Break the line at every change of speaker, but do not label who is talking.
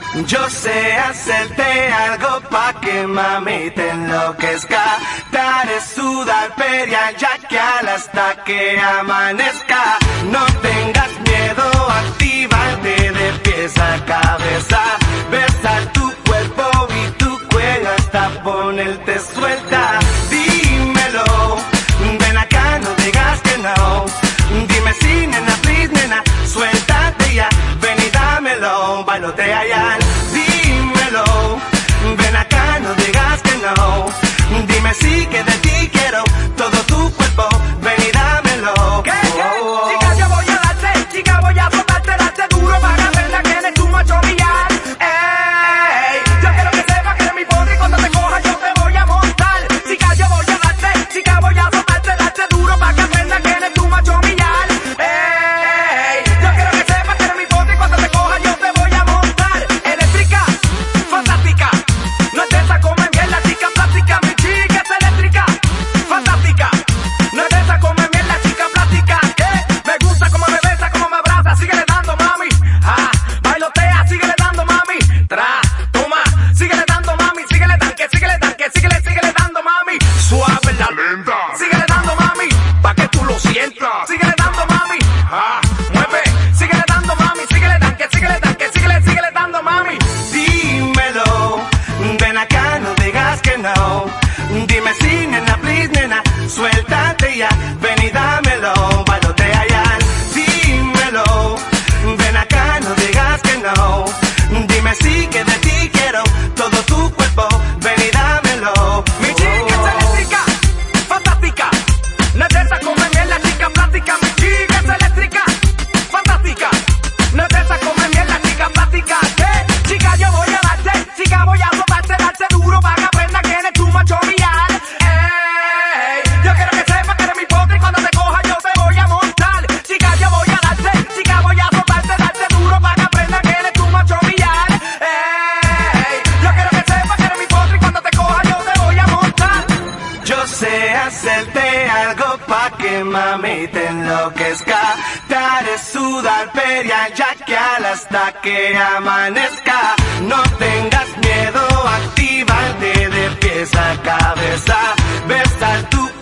Yo sé hacerte algo pa' que mami te enloquezca. Te haré sudar, pelear, yaquear hasta que amanezca. No tengas miedo, actívate de pies a cabeza. Besar tu cuerpo y tu cuello hasta ponerte suelta. Dímelo, ven acá, no digas que no. Dime si, nena, please, nena, suéltate ya. Ven y dámelo, bailotea ya. Dímelo, ven acá, no digas que no. Dime si que de ti quiero todo tu cuerpo. Ven y dámelo.
¿Qué? Chica, yo voy a darte, chica, voy a soltarte, darte duro para que aprendas que eres tu macho millar. Ey, yo quiero que sepas que eres mi poder y cuando te coja yo te voy a montar. Chica, yo voy a darte, chica, voy a soltarte, darte duro para que aprendas que eres tu macho millar. Ey, yo quiero que sepas que eres mi poder y cuando te coja yo te voy a montar. Eléctrica, fantástica, no es de esa come mierda, chica plástica, mi chica es eléctrica, fantástica, no es de esa come mierda, chica plástica, que me gusta como me besa, como me abraza, síguele dando mami, ah, bailotea, síguele dando mami, toma, síguele dando mami, síguele dando mami, suave la lenta, síguele dando mami, pa' que tú lo sientas, síguele dando mami, ah, mueve, síguele dando mami, síguele dando mami.
Dímelo, ven acá, no digas que no. Dime si, nena, please, nena, suéltate ya. Ven y dámelo, bailotea ya. Dímelo, ven acá, no digas que no. Dime si que de ti quiero todo tu cuerpo. Ven y dámelo.
Mi chica es eléctrica, fantástica, no es de esa come mierda, chica plástica, mi chica es eléctrica, fantástica, no es de esa come mierda, chica plástica, que chica yo voy a darte, chica voy a soltarte, darte duro para que aprendas que eres tu macho millar. Ey, yo quiero que sepas que eres mi poder y cuando te coja yo te voy a montar. Chica yo voy a darte, chica voy a soltarte, darte duro para que aprendas que eres tu macho millar. Ey, yo quiero que sepas que eres mi poder y cuando te coja yo te voy a montar.
Yo sé hacerte algo pa' que mami te enloquezca. Te haré sudar, pelear, yaquear hasta que amanezca. No tengas miedo, actívate de pies a cabeza. Besar tu